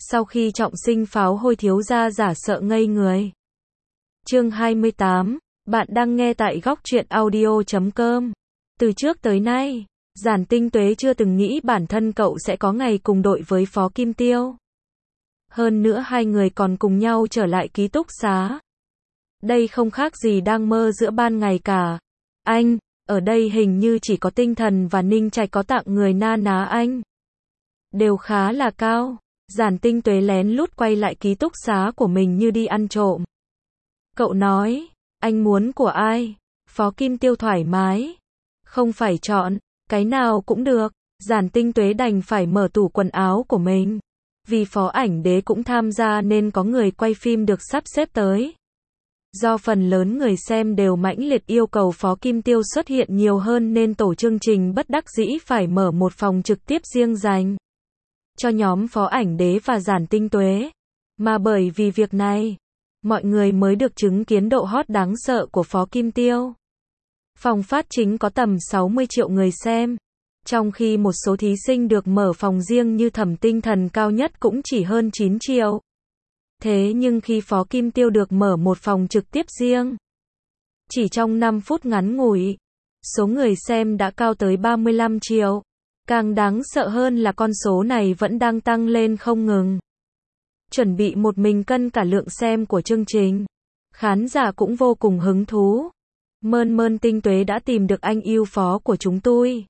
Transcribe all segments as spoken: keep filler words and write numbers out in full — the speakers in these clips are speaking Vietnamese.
Sau khi trọng sinh pháo hôi thiếu gia giả sợ ngây người. Chương hai mươi tám, bạn đang nghe tại góc truyện audio chấm com. Từ trước tới nay, Giản Tinh Tuế chưa từng nghĩ bản thân cậu sẽ có ngày cùng đội với Phó Kim Tiêu. Hơn nữa hai người còn cùng nhau trở lại ký túc xá. Đây không khác gì đang mơ giữa ban ngày cả. Anh, ở đây hình như chỉ có Tinh Thần và Ninh Trạch có tặng người na ná anh. Đều khá là cao. Giản Tinh Tuế lén lút quay lại ký túc xá của mình như đi ăn trộm. Cậu nói, anh muốn của ai? Phó Kim Tiêu thoải mái. Không phải chọn, cái nào cũng được. Giản Tinh Tuế đành phải mở tủ quần áo của mình. Vì Phó Ảnh Đế cũng tham gia nên có người quay phim được sắp xếp tới. Do phần lớn người xem đều mãnh liệt yêu cầu Phó Kim Tiêu xuất hiện nhiều hơn nên tổ chương trình bất đắc dĩ phải mở một phòng trực tiếp riêng dành cho nhóm Phó Ảnh Đế và Giản Tinh Tuế. Mà bởi vì việc này, mọi người mới được chứng kiến độ hot đáng sợ của Phó Kim Tiêu. Phòng phát chính có tầm sáu mươi triệu người xem, trong khi một số thí sinh được mở phòng riêng như Thẩm Tinh Thần cao nhất cũng chỉ hơn chín triệu. Thế nhưng khi Phó Kim Tiêu được mở một phòng trực tiếp riêng, chỉ trong năm phút ngắn ngủi, số người xem đã cao tới ba mươi lăm triệu. Càng đáng sợ hơn là con số này vẫn đang tăng lên không ngừng. Chuẩn bị một mình cân cả lượng xem của chương trình. Khán giả cũng vô cùng hứng thú. Mơn mơn Tinh Tuế đã tìm được anh yêu phó của chúng tôi.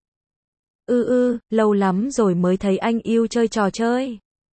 Ư ư, lâu lắm rồi mới thấy anh yêu chơi trò chơi.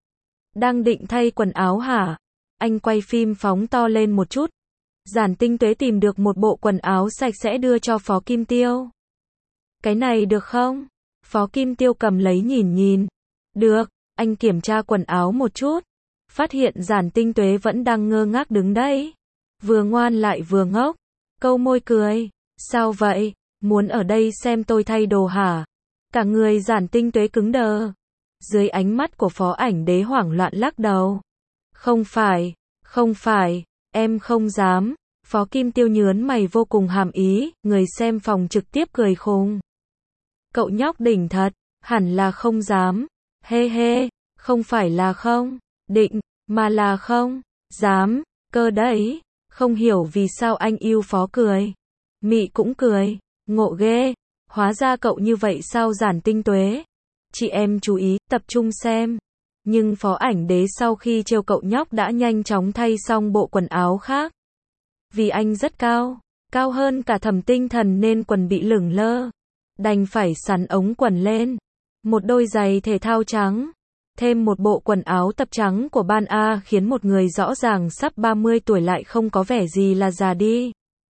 Đang định thay quần áo hả? Anh quay phim phóng to lên một chút. Giản Tinh Tuế tìm được một bộ quần áo sạch sẽ đưa cho Phó Kim Tiêu. Cái này được không? Phó Kim Tiêu cầm lấy nhìn nhìn. Được, anh kiểm tra quần áo một chút. Phát hiện Giản Tinh Tuế vẫn đang ngơ ngác đứng đấy. Vừa ngoan lại vừa ngốc. Câu môi cười. Sao vậy? Muốn ở đây xem tôi thay đồ hả? Cả người Giản Tinh Tuế cứng đờ. Dưới ánh mắt của Phó Ảnh Đế hoảng loạn lắc đầu. Không phải, không phải, em không dám. Phó Kim Tiêu nhớn mày vô cùng hàm ý, người xem phòng trực tiếp cười khùng. Cậu nhóc đỉnh thật, hẳn là không dám. Hê hê, không phải là không định, mà là không dám, cơ đấy. Không hiểu vì sao anh yêu Phó cười. Mị cũng cười, ngộ ghê. Hóa ra cậu như vậy sao Giản Tinh Tuế? Chị em chú ý, tập trung xem. Nhưng Phó Ảnh Đế sau khi trêu cậu nhóc đã nhanh chóng thay xong bộ quần áo khác. Vì anh rất cao, cao hơn cả Thẩm Tinh Thần nên quần bị lửng lơ. Đành phải sắn ống quần lên. Một đôi giày thể thao trắng. Thêm một bộ quần áo tập trắng của ban A khiến một người rõ ràng sắp ba mươi tuổi lại không có vẻ gì là già đi.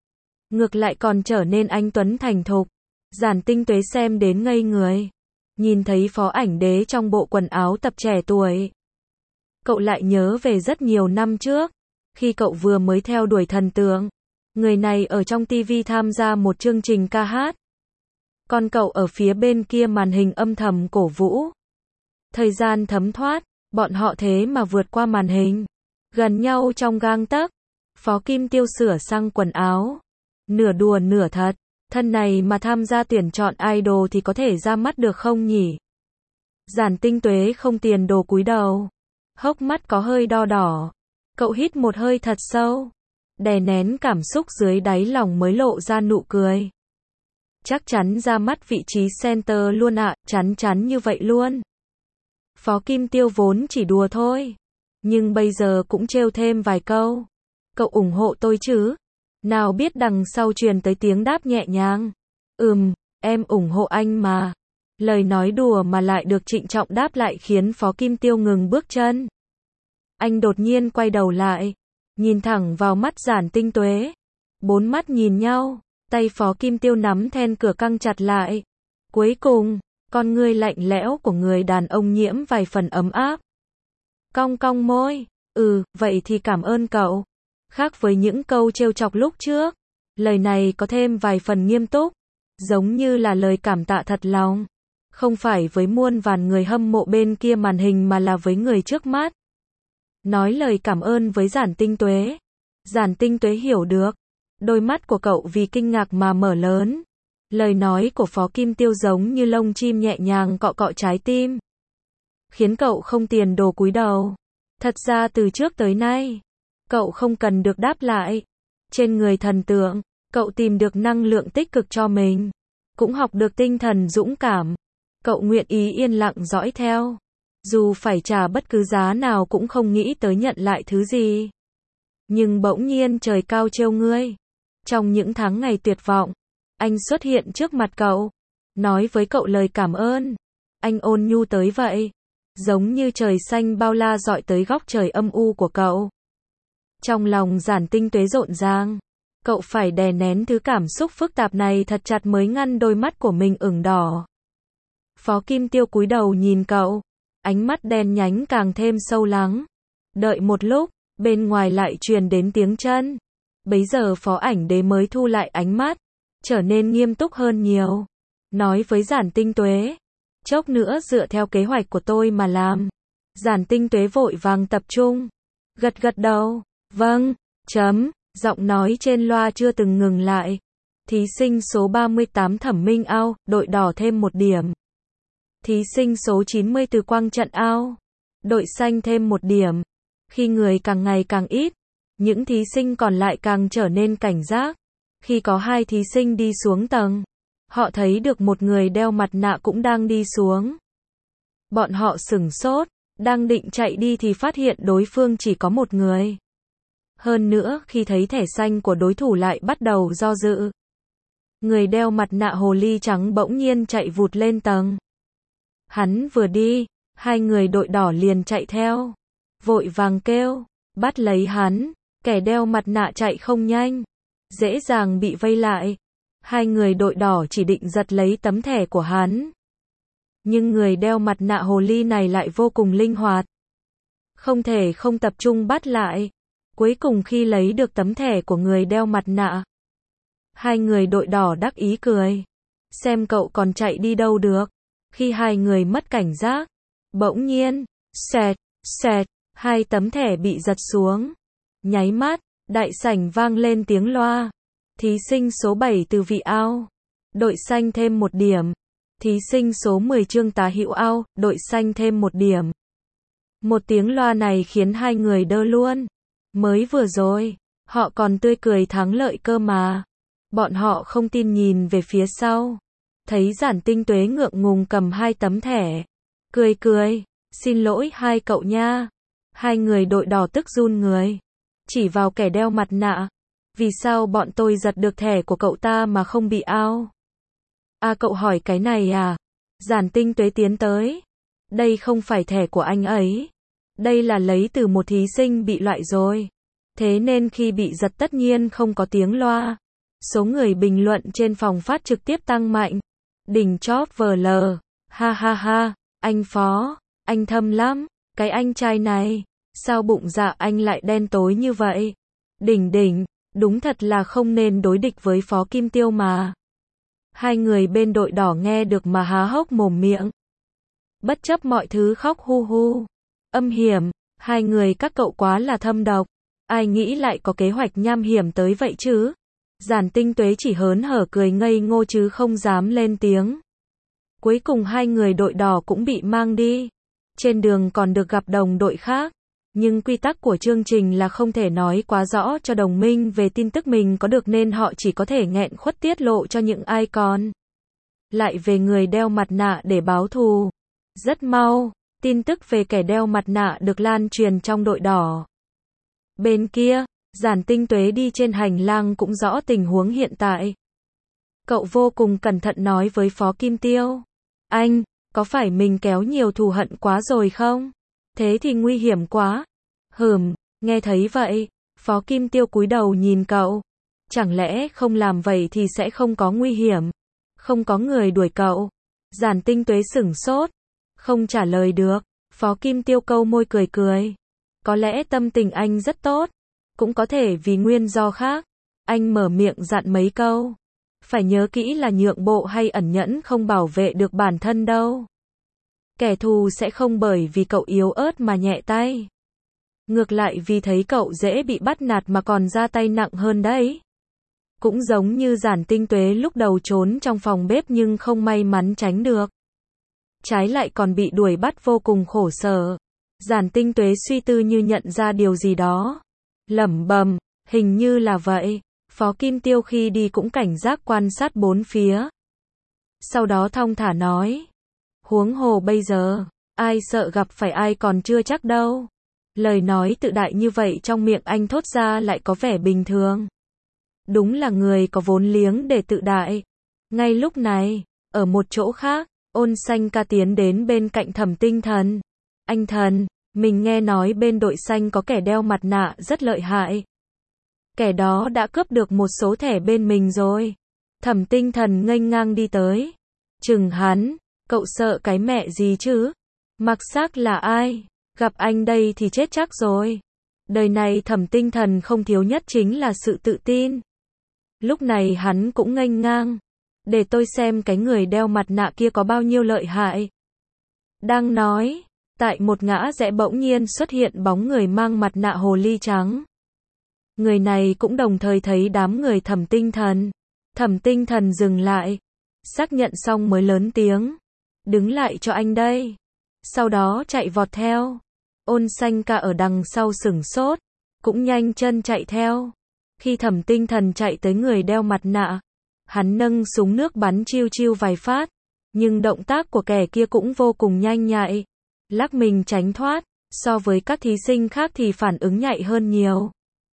Ngược lại còn trở nên anh tuấn thành thục. Giản Tinh Tuế xem đến ngây người. Nhìn thấy Phó Ảnh Đế trong bộ quần áo tập trẻ tuổi. Cậu lại nhớ về rất nhiều năm trước. Khi cậu vừa mới theo đuổi thần tượng. Người này ở trong ti vi tham gia một chương trình ca hát. Còn cậu ở phía bên kia màn hình âm thầm cổ vũ. Thời gian thấm thoát, bọn họ thế mà vượt qua màn hình. Gần nhau trong gang tấc. Phó Kim Tiêu sửa sang quần áo. Nửa đùa nửa thật. Thân này mà tham gia tuyển chọn idol thì có thể ra mắt được không nhỉ? Giản Tinh Tuế không tiền đồ cúi đầu. Hốc mắt có hơi đo đỏ. Cậu hít một hơi thật sâu. Đè nén cảm xúc dưới đáy lòng mới lộ ra nụ cười. Chắc chắn ra mắt vị trí center luôn ạ, à, chắn chắn như vậy luôn. Phó Kim Tiêu vốn chỉ đùa thôi. Nhưng bây giờ cũng trêu thêm vài câu. Cậu ủng hộ tôi chứ? Nào biết đằng sau truyền tới tiếng đáp nhẹ nhàng. Ừm, em ủng hộ anh mà. Lời nói đùa mà lại được trịnh trọng đáp lại khiến Phó Kim Tiêu ngừng bước chân. Anh đột nhiên quay đầu lại. Nhìn thẳng vào mắt Giản Tinh Tuế. Bốn mắt nhìn nhau. Tay Phó Kim Tiêu nắm then cửa căng chặt lại. Cuối cùng, con ngươi lạnh lẽo của người đàn ông nhiễm vài phần ấm áp. Cong cong môi. Ừ, vậy thì cảm ơn cậu. Khác với những câu trêu chọc lúc trước. Lời này có thêm vài phần nghiêm túc. Giống như là lời cảm tạ thật lòng. Không phải với muôn vàn người hâm mộ bên kia màn hình mà là với người trước mắt. Nói lời cảm ơn với Giản Tinh Tuế. Giản Tinh Tuế hiểu được. Đôi mắt của cậu vì kinh ngạc mà mở lớn. Lời nói của Phó Kim Tiêu giống như lông chim nhẹ nhàng cọ cọ trái tim. Khiến cậu không tiền đồ cúi đầu. Thật ra từ trước tới nay, cậu không cần được đáp lại. Trên người thần tượng, cậu tìm được năng lượng tích cực cho mình. Cũng học được tinh thần dũng cảm. Cậu nguyện ý yên lặng dõi theo. Dù phải trả bất cứ giá nào cũng không nghĩ tới nhận lại thứ gì. Nhưng bỗng nhiên trời cao trêu ngươi. Trong những tháng ngày tuyệt vọng, anh xuất hiện trước mặt cậu. Nói với cậu lời cảm ơn. Anh ôn nhu tới vậy. Giống như trời xanh bao la dọi tới góc trời âm u của cậu. Trong lòng Giản Tinh Tuế rộn ràng. Cậu phải đè nén thứ cảm xúc phức tạp này thật chặt mới ngăn đôi mắt của mình ửng đỏ. Phó Kim Tiêu cúi đầu nhìn cậu. Ánh mắt đen nhánh càng thêm sâu lắng. Đợi một lúc, bên ngoài lại truyền đến tiếng chân. Bấy giờ Phó Ảnh Đế mới thu lại ánh mắt, trở nên nghiêm túc hơn nhiều. Nói với Giản Tinh Tuế, chốc nữa dựa theo kế hoạch của tôi mà làm. Giản Tinh Tuế vội vàng tập trung. Gật gật đầu, vâng, chấm, giọng nói trên loa chưa từng ngừng lại. Thí sinh số ba mươi tám Thẩm Minh Ao, đội đỏ thêm một điểm. Thí sinh số chín mươi Từ Quang Trận Ao, đội xanh thêm một điểm. Khi người càng ngày càng ít, những thí sinh còn lại càng trở nên cảnh giác. Khi có hai thí sinh đi xuống tầng, họ thấy được một người đeo mặt nạ cũng đang đi xuống. Bọn họ sửng sốt, đang định chạy đi thì phát hiện đối phương chỉ có một người. Hơn nữa, khi thấy thẻ xanh của đối thủ lại bắt đầu do dự. Người đeo mặt nạ hồ ly trắng bỗng nhiên chạy vụt lên tầng. Hắn vừa đi, hai người đội đỏ liền chạy theo. Vội vàng kêu, bắt lấy hắn. Kẻ đeo mặt nạ chạy không nhanh, dễ dàng bị vây lại. Hai người đội đỏ chỉ định giật lấy tấm thẻ của hắn. Nhưng người đeo mặt nạ hồ ly này lại vô cùng linh hoạt. Không thể không tập trung bắt lại. Cuối cùng khi lấy được tấm thẻ của người đeo mặt nạ, hai người đội đỏ đắc ý cười. Xem cậu còn chạy đi đâu được. Khi hai người mất cảnh giác, bỗng nhiên, xẹt, xẹt, hai tấm thẻ bị giật xuống. Nháy mắt, đại sảnh vang lên tiếng loa. Thí sinh số bảy Từ Vị Ao, đội xanh thêm một điểm. Thí sinh số mười Trương Tá Hữu Ao, đội xanh thêm một điểm. Một tiếng loa này khiến hai người đơ luôn. Mới vừa rồi, họ còn tươi cười thắng lợi cơ mà. Bọn họ không tin nhìn về phía sau. Thấy Giản Tinh Tuế ngượng ngùng cầm hai tấm thẻ. Cười cười, xin lỗi hai cậu nha. Hai người đội đỏ tức run người. Chỉ vào kẻ đeo mặt nạ. Vì sao bọn tôi giật được thẻ của cậu ta mà không bị ao? À cậu hỏi cái này à? Giản Tinh Tuế tiến tới. Đây không phải thẻ của anh ấy. Đây là lấy từ một thí sinh bị loại rồi. Thế nên khi bị giật tất nhiên không có tiếng loa. Số người bình luận trên phòng phát trực tiếp tăng mạnh. Đỉnh chóp vờ lờ. Ha ha ha, anh Phó, anh thâm lắm. Cái anh trai này, sao bụng dạ anh lại đen tối như vậy? Đỉnh đỉnh, đúng thật là không nên đối địch với Phó Kim Tiêu mà. Hai người bên đội đỏ nghe được mà há hốc mồm miệng. Bất chấp mọi thứ khóc hu hu. Âm hiểm, hai người các cậu quá là thâm độc. Ai nghĩ lại có kế hoạch nham hiểm tới vậy chứ? Giản Tinh Tuế chỉ hớn hở cười ngây ngô chứ không dám lên tiếng. Cuối cùng hai người đội đỏ cũng bị mang đi. Trên đường còn được gặp đồng đội khác. Nhưng quy tắc của chương trình là không thể nói quá rõ cho đồng minh về tin tức mình có được nên họ chỉ có thể nghẹn khuất tiết lộ cho những ai còn lại về người đeo mặt nạ để báo thù. Rất mau, tin tức về kẻ đeo mặt nạ được lan truyền trong đội đỏ. Bên kia, Giản Tinh Tuế đi trên hành lang cũng rõ tình huống hiện tại. Cậu vô cùng cẩn thận nói với Phó Kim Tiêu. Anh, có phải mình kéo nhiều thù hận quá rồi không? Thế thì nguy hiểm quá. Hừm, nghe thấy vậy, Phó Kim Tiêu cúi đầu nhìn cậu. Chẳng lẽ không làm vậy thì sẽ không có nguy hiểm? Không có người đuổi cậu? Giản Tinh Tuế sửng sốt. Không trả lời được. Phó Kim Tiêu câu môi cười cười. Có lẽ tâm tình anh rất tốt. Cũng có thể vì nguyên do khác. Anh mở miệng dặn mấy câu. Phải nhớ kỹ là nhượng bộ hay ẩn nhẫn không bảo vệ được bản thân đâu. Kẻ thù sẽ không bởi vì cậu yếu ớt mà nhẹ tay. Ngược lại vì thấy cậu dễ bị bắt nạt mà còn ra tay nặng hơn đấy. Cũng giống như Giản Tinh Tuế lúc đầu trốn trong phòng bếp nhưng không may mắn tránh được. Trái lại còn bị đuổi bắt vô cùng khổ sở. Giản Tinh Tuế suy tư như nhận ra điều gì đó. Lẩm bẩm, hình như là vậy. Phó Kim Tiêu khi đi cũng cảnh giác quan sát bốn phía. Sau đó thong thả nói. Huống hồ bây giờ, ai sợ gặp phải ai còn chưa chắc đâu. Lời nói tự đại như vậy trong miệng anh thốt ra lại có vẻ bình thường. Đúng là người có vốn liếng để tự đại. Ngay lúc này, ở một chỗ khác, Ôn Xanh Ca tiến đến bên cạnh Thẩm Tinh Thần. Anh Thần, mình nghe nói bên đội xanh có kẻ đeo mặt nạ rất lợi hại. Kẻ đó đã cướp được một số thẻ bên mình rồi. Thẩm Tinh Thần nghênh ngang đi tới. Chừng hắn, cậu sợ cái mẹ gì chứ? Mặc xác là ai? Gặp anh đây thì chết chắc rồi. Đời này Thẩm Tinh Thần không thiếu nhất chính là sự tự tin. Lúc này hắn cũng nghênh ngang. Để tôi xem cái người đeo mặt nạ kia có bao nhiêu lợi hại. Đang nói, tại một ngã rẽ bỗng nhiên xuất hiện bóng người mang mặt nạ hồ ly trắng. Người này cũng đồng thời thấy đám người Thẩm Tinh Thần. Thẩm Tinh Thần dừng lại. Xác nhận xong mới lớn tiếng. Đứng lại cho anh đây. Sau đó chạy vọt theo. Ôn Xanh Ca ở đằng sau sửng sốt. Cũng nhanh chân chạy theo. Khi Thẩm Tinh Thần chạy tới người đeo mặt nạ. Hắn nâng súng nước bắn chiêu chiêu vài phát. Nhưng động tác của kẻ kia cũng vô cùng nhanh nhạy. Lắc mình tránh thoát. So với các thí sinh khác thì phản ứng nhạy hơn nhiều.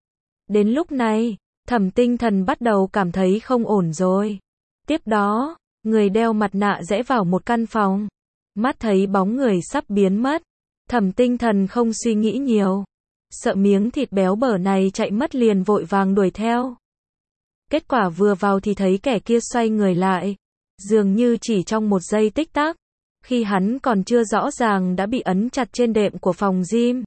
Đến lúc này, Thẩm Tinh Thần bắt đầu cảm thấy không ổn rồi. Tiếp đó, người đeo mặt nạ rẽ vào một căn phòng. Mắt thấy bóng người sắp biến mất. Thẩm Tinh Thần không suy nghĩ nhiều. Sợ miếng thịt béo bở này chạy mất liền vội vàng đuổi theo. Kết quả vừa vào thì thấy kẻ kia xoay người lại. Dường như chỉ trong một giây tích tắc. Khi hắn còn chưa rõ ràng đã bị ấn chặt trên đệm của phòng gym.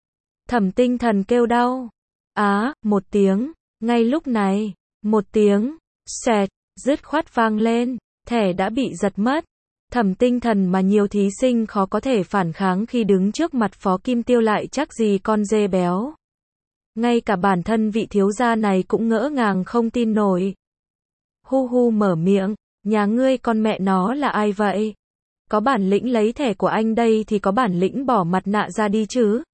Thẩm Tinh Thần kêu đau. Á, một tiếng. Ngay lúc này, một tiếng, xẹt, dứt khoát vang lên. Thẻ đã bị giật mất. Thẩm Tinh Thần mà nhiều thí sinh khó có thể phản kháng khi đứng trước mặt Phó Kim Tiêu lại chắc gì con dê béo. Ngay cả bản thân vị thiếu gia này cũng ngỡ ngàng không tin nổi. Hu hu mở miệng, nhà ngươi con mẹ nó là ai vậy? Có bản lĩnh lấy thẻ của anh đây thì có bản lĩnh bỏ mặt nạ ra đi chứ.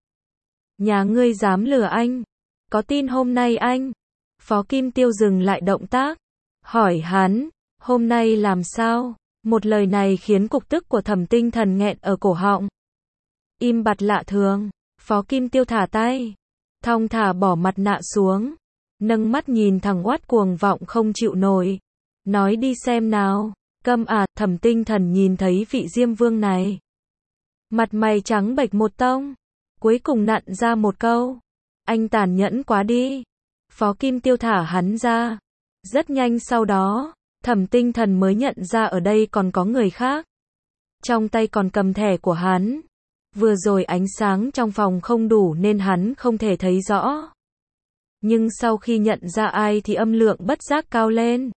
Nhà ngươi dám lừa anh? Có tin hôm nay anh? Phó Kim Tiêu dừng lại động tác. Hỏi hắn, hôm nay làm sao? Một lời này khiến cục tức của Thẩm Tinh Thần nghẹn ở cổ họng. Im bặt lạ thường. Phó Kim Tiêu thả tay. Thong thả bỏ mặt nạ xuống. Nâng mắt nhìn thằng oát cuồng vọng không chịu nổi. Nói đi xem nào. Câm à, Thẩm Tinh Thần nhìn thấy vị Diêm Vương này. Mặt mày trắng bệch một tông. Cuối cùng nặn ra một câu. Anh tàn nhẫn quá đi. Phó Kim Tiêu thả hắn ra. Rất nhanh sau đó, Thẩm Tinh Thần mới nhận ra ở đây còn có người khác. Trong tay còn cầm thẻ của hắn. Vừa rồi ánh sáng trong phòng không đủ nên hắn không thể thấy rõ. Nhưng sau khi nhận ra ai thì âm lượng bất giác cao lên.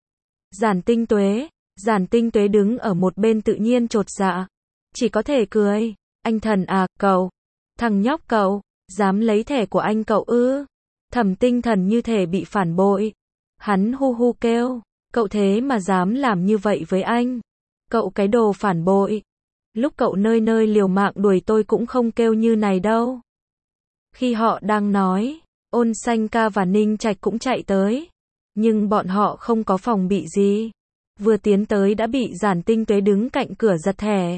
Giản Tinh Tuế. Giản Tinh Tuế đứng ở một bên tự nhiên chột dạ. Chỉ có thể cười. Anh Thần à, cậu. Thằng nhóc cậu. Dám lấy thẻ của anh cậu ư? Thẩm Tinh Thần như thể bị phản bội. Hắn hu hu kêu. Cậu thế mà dám làm như vậy với anh. Cậu cái đồ phản bội. Lúc cậu nơi nơi liều mạng đuổi tôi cũng không kêu như này đâu. Khi họ đang nói, Ôn Xanh Ca và Ninh Trạch cũng chạy tới. Nhưng bọn họ không có phòng bị gì. Vừa tiến tới đã bị Giản Tinh Tuế đứng cạnh cửa giật thẻ.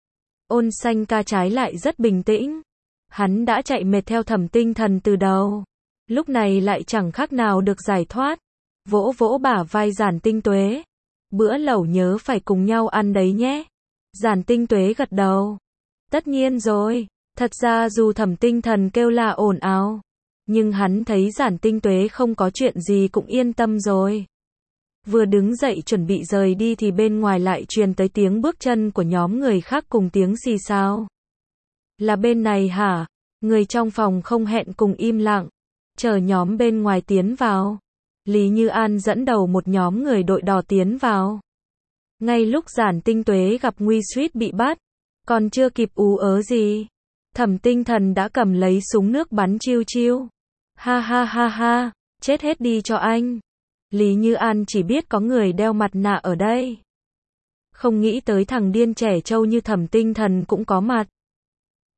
Ôn Xanh Ca trái lại rất bình tĩnh. Hắn đã chạy mệt theo Thẩm Tinh Thần từ đầu. Lúc này lại chẳng khác nào được giải thoát. Vỗ vỗ bả vai Giản Tinh Tuế. Bữa lẩu nhớ phải cùng nhau ăn đấy nhé. Giản Tinh Tuế gật đầu. Tất nhiên rồi. Thật ra dù Thẩm Tinh Thần kêu là ồn ào. Nhưng hắn thấy Giản Tinh Tuế không có chuyện gì cũng yên tâm rồi. Vừa đứng dậy chuẩn bị rời đi thì bên ngoài lại truyền tới tiếng bước chân của nhóm người khác cùng tiếng xì xào. Là bên này hả? Người trong phòng không hẹn cùng im lặng. Chờ nhóm bên ngoài tiến vào. Lý Như An dẫn đầu một nhóm người đội đỏ tiến vào. Ngay lúc Giản Tinh Tuế gặp nguy suýt bị bắt. Còn chưa kịp ú ớ gì. Thẩm Tinh Thần đã cầm lấy súng nước bắn chiêu chiêu. Ha ha ha ha. Chết hết đi cho anh. Lý Như An chỉ biết có người đeo mặt nạ ở đây. Không nghĩ tới thằng điên trẻ trâu như Thẩm Tinh Thần cũng có mặt.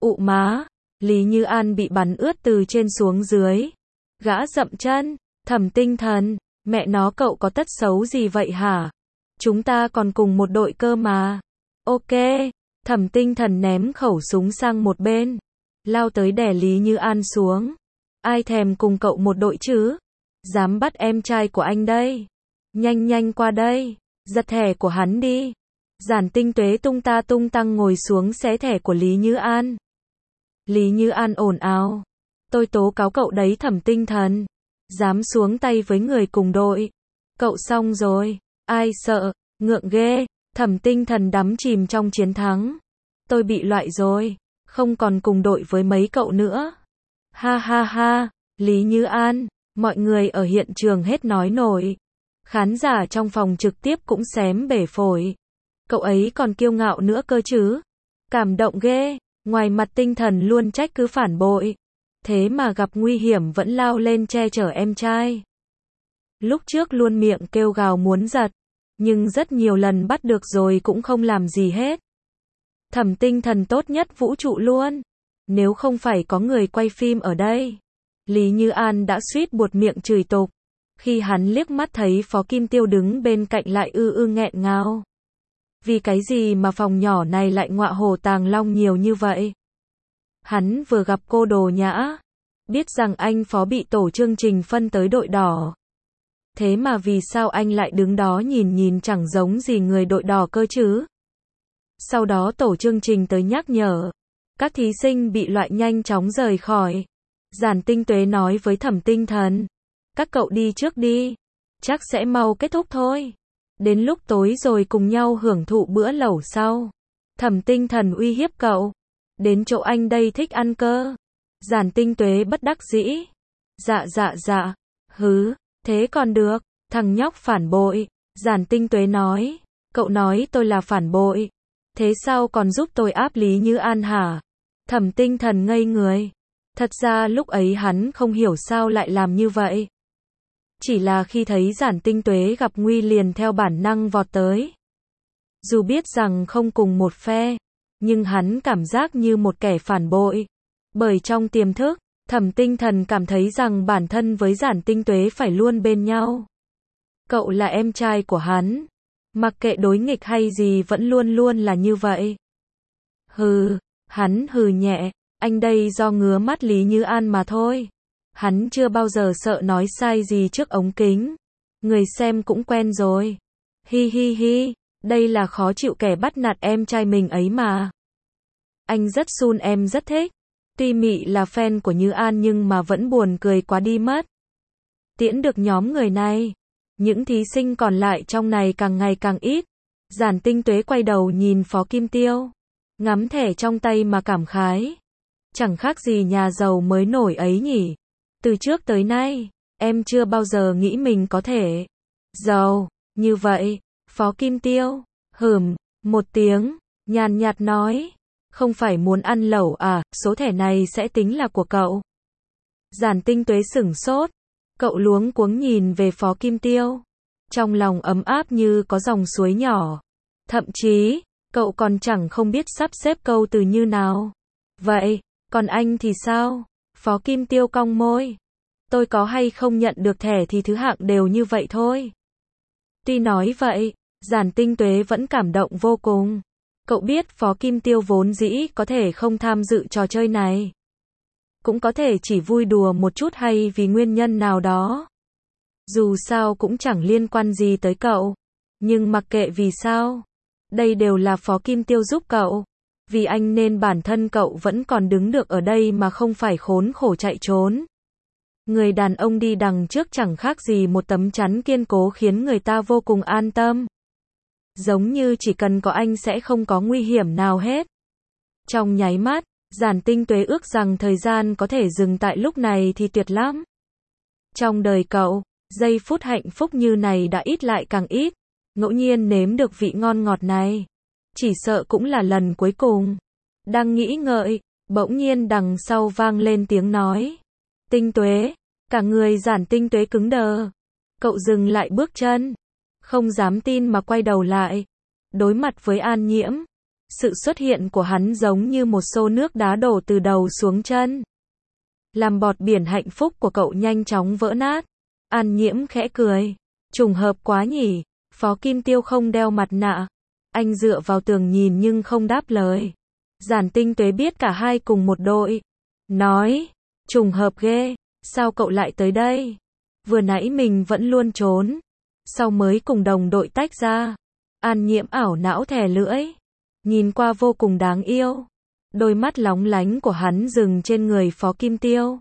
Ụ má, Lý Như An bị bắn ướt từ trên xuống dưới. Gã dậm chân, Thẩm Tinh Thần, mẹ nó cậu có tật xấu gì vậy hả? Chúng ta còn cùng một đội cơ mà. Ok, Thẩm Tinh Thần ném khẩu súng sang một bên, lao tới đè Lý Như An xuống. Ai thèm cùng cậu một đội chứ? Dám bắt em trai của anh đây. Nhanh nhanh qua đây, giật thẻ của hắn đi. Giản Tinh Tuế tung ta tung tăng ngồi xuống xé thẻ của Lý Như An. Lý Như An ồn ào. Tôi tố cáo cậu đấy Thẩm Tinh Thần. Dám xuống tay với người cùng đội. Cậu xong rồi, ai sợ, ngượng ghê. Thẩm Tinh Thần đắm chìm trong chiến thắng. Tôi bị loại rồi, không còn cùng đội với mấy cậu nữa. Ha ha ha, Lý Như An, mọi người ở hiện trường hết nói nổi. Khán giả trong phòng trực tiếp cũng xém bể phổi. Cậu ấy còn kiêu ngạo nữa cơ chứ. Cảm động ghê, ngoài mặt Tinh Thần luôn trách cứ phản bội. Thế mà gặp nguy hiểm vẫn lao lên che chở em trai. Lúc trước luôn miệng kêu gào muốn giật, nhưng rất nhiều lần bắt được rồi cũng không làm gì hết. Thẩm Tinh Thần tốt nhất vũ trụ luôn. Nếu không phải có người quay phim ở đây, Lý Như An đã suýt buột miệng chửi tục. Khi hắn liếc mắt thấy Phó Kim Tiêu đứng bên cạnh lại ư ư nghẹn ngào. Vì cái gì mà phòng nhỏ này lại ngọa hổ tàng long nhiều như vậy? Hắn vừa gặp cô Đồ Nhã, biết rằng anh Phó bị tổ chương trình phân tới đội đỏ. Thế mà vì sao anh lại đứng đó nhìn nhìn chẳng giống gì người đội đỏ cơ chứ? Sau đó tổ chương trình tới nhắc nhở. Các thí sinh bị loại nhanh chóng rời khỏi. Giản Tinh Tuế nói với Thẩm Tinh Thần. Các cậu đi trước đi. Chắc sẽ mau kết thúc thôi. Đến lúc tối rồi cùng nhau hưởng thụ bữa lẩu sau. Thẩm Tinh Thần uy hiếp cậu. Đến chỗ anh đây thích ăn cơ. Giản Tinh Tuế bất đắc dĩ. Dạ dạ dạ. Hứ, thế còn được. Thằng nhóc phản bội. Giản Tinh Tuế nói. Cậu nói tôi là phản bội. Thế sao còn giúp tôi áp Lý Như An hả? Thẩm Tinh Thần ngây người. Thật ra lúc ấy hắn không hiểu sao lại làm như vậy. Chỉ là khi thấy Giản Tinh Tuế gặp nguy liền theo bản năng vọt tới. Dù biết rằng không cùng một phe, nhưng hắn cảm giác như một kẻ phản bội. Bởi trong tiềm thức, Thẩm Tinh Thần cảm thấy rằng bản thân với Giản Tinh Tuế phải luôn bên nhau. Cậu là em trai của hắn. Mặc kệ đối nghịch hay gì vẫn luôn luôn là như vậy. Hừ, hắn hừ nhẹ, anh đây do ngứa mắt Lý Như An mà thôi. Hắn chưa bao giờ sợ nói sai gì trước ống kính. Người xem cũng quen rồi. Hi hi hi, đây là khó chịu kẻ bắt nạt em trai mình ấy mà. Anh rất sun em rất thích. Tuy Mị là fan của Như An nhưng mà vẫn buồn cười quá đi mất. Tiễn được nhóm người này. Những thí sinh còn lại trong này càng ngày càng ít. Giản Tinh Tuế quay đầu nhìn Phó Kim Tiêu. Ngắm thẻ trong tay mà cảm khái. Chẳng khác gì nhà giàu mới nổi ấy nhỉ. Từ trước tới nay, em chưa bao giờ nghĩ mình có thể giàu như vậy. Phó Kim Tiêu, hừm, một tiếng, nhàn nhạt nói. Không phải muốn ăn lẩu à, số thẻ này sẽ tính là của cậu. Giản Tinh Tuế sửng sốt. Cậu luống cuống nhìn về Phó Kim Tiêu. Trong lòng ấm áp như có dòng suối nhỏ. Thậm chí, cậu còn chẳng không biết sắp xếp câu từ như nào. Vậy, còn anh thì sao? Phó Kim Tiêu cong môi. Tôi có hay không nhận được thẻ thì thứ hạng đều như vậy thôi. Tuy nói vậy, Giản Tinh Tuế vẫn cảm động vô cùng. Cậu biết Phó Kim Tiêu vốn dĩ có thể không tham dự trò chơi này. Cũng có thể chỉ vui đùa một chút hay vì nguyên nhân nào đó. Dù sao cũng chẳng liên quan gì tới cậu. Nhưng mặc kệ vì sao, đây đều là Phó Kim Tiêu giúp cậu. Vì anh nên bản thân cậu vẫn còn đứng được ở đây mà không phải khốn khổ chạy trốn. Người đàn ông đi đằng trước chẳng khác gì một tấm chắn kiên cố khiến người ta vô cùng an tâm. Giống như chỉ cần có anh sẽ không có nguy hiểm nào hết. Trong nháy mắt, Giản Tinh Tuế ước rằng thời gian có thể dừng tại lúc này thì tuyệt lắm. Trong đời cậu, giây phút hạnh phúc như này đã ít lại càng ít. Ngẫu nhiên nếm được vị ngon ngọt này, chỉ sợ cũng là lần cuối cùng. Đang nghĩ ngợi, bỗng nhiên đằng sau vang lên tiếng nói. Tinh Tuế, cả người Giản Tinh Tuế cứng đờ. Cậu dừng lại bước chân, không dám tin mà quay đầu lại. Đối mặt với An Nhiễm, Sự xuất hiện của hắn giống như một xô nước đá đổ từ đầu xuống chân. Làm bọt biển hạnh phúc của cậu nhanh chóng vỡ nát. An Nhiễm khẽ cười. Trùng hợp quá nhỉ, Phó Kim Tiêu không đeo mặt nạ. Anh dựa vào tường nhìn nhưng không đáp lời. Giản Tinh Tuế biết cả hai cùng một đội. Nói, trùng hợp ghê, sao cậu lại tới đây? Vừa nãy mình vẫn luôn trốn. Sau mới cùng đồng đội tách ra. An Nhiễm ảo não thè lưỡi. Nhìn qua vô cùng đáng yêu. Đôi mắt lóng lánh của hắn dừng trên người Phó Kim Tiêu.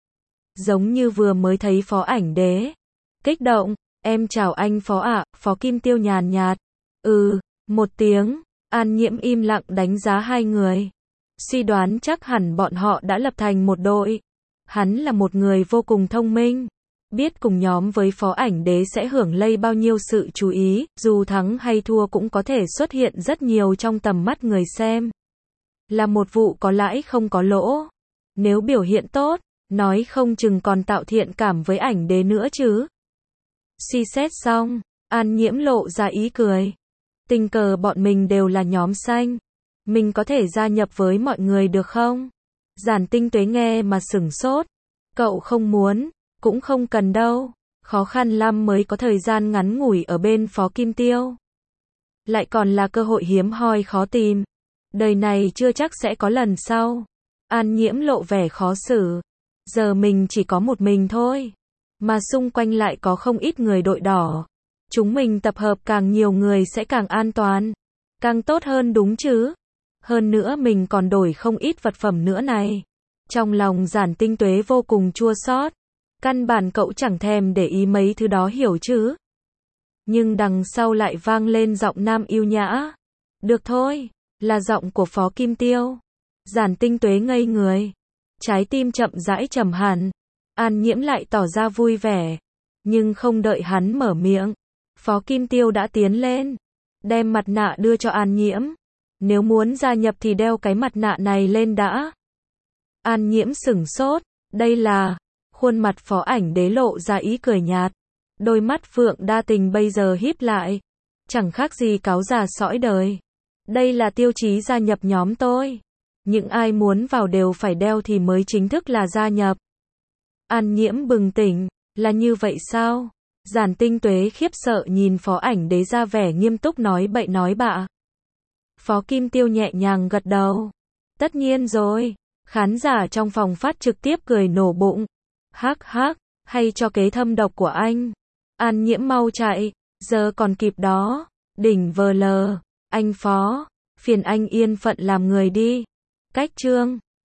Giống như vừa mới thấy Phó Ảnh Đế. Kích động, em chào anh Phó ạ, Phó Kim Tiêu nhàn nhạt. Ừ, một tiếng, An Nhiễm im lặng đánh giá hai người. Suy đoán chắc hẳn bọn họ đã lập thành một đội. Hắn là một người vô cùng thông minh. Biết cùng nhóm với Phó Ảnh Đế sẽ hưởng lây bao nhiêu sự chú ý, dù thắng hay thua cũng có thể xuất hiện rất nhiều trong tầm mắt người xem. Là một vụ có lãi không có lỗ. Nếu biểu hiện tốt, nói không chừng còn tạo thiện cảm với Ảnh Đế nữa chứ. Suy xét xong, An Nhiễm lộ ra ý cười. Tình cờ bọn mình đều là nhóm xanh. Mình có thể gia nhập với mọi người được không? Giản Tinh Tuế nghe mà sửng sốt. Cậu không muốn, cũng không cần đâu. Khó khăn lắm mới có thời gian ngắn ngủi ở bên Phó Kim Tiêu. Lại còn là cơ hội hiếm hoi khó tìm. Đời này chưa chắc sẽ có lần sau. An Nhiễm lộ vẻ khó xử. Giờ mình chỉ có một mình thôi. Mà xung quanh lại có không ít người đội đỏ. Chúng mình tập hợp càng nhiều người sẽ càng an toàn. Càng tốt hơn đúng chứ. Hơn nữa mình còn đổi không ít vật phẩm nữa này. Trong lòng Giản Tinh Tuế vô cùng chua xót. Căn bản cậu chẳng thèm để ý mấy thứ đó hiểu chứ. Nhưng đằng sau lại vang lên giọng nam yêu nhã. Được thôi, là giọng của Phó Kim Tiêu. Giản Tinh Tuế ngây người. Trái tim chậm rãi trầm hẳn. An Nhiễm lại tỏ ra vui vẻ. Nhưng không đợi hắn mở miệng. Phó Kim Tiêu đã tiến lên. Đem mặt nạ đưa cho An Nhiễm. Nếu muốn gia nhập thì đeo cái mặt nạ này lên đã. An Nhiễm sửng sốt. Đây là... Khuôn mặt Phó Ảnh Đế lộ ra ý cười nhạt. Đôi mắt phượng đa tình bây giờ híp lại. Chẳng khác gì cáo già sõi đời. Đây là tiêu chí gia nhập nhóm tôi. Những ai muốn vào đều phải đeo thì mới chính thức là gia nhập. An Nhiễm bừng tỉnh. Là như vậy sao? Giản Tinh Tuế khiếp sợ nhìn Phó Ảnh Đế ra vẻ nghiêm túc nói bậy nói bạ. Phó Kim Tiêu nhẹ nhàng gật đầu. Tất nhiên rồi. Khán giả trong phòng phát trực tiếp cười nổ bụng. Hắc hắc, hay cho kế thâm độc của anh. An Nhiễm mau chạy, giờ còn kịp đó. Đỉnh vờ lờ, anh Phó, phiền anh yên phận làm người đi. Cách chương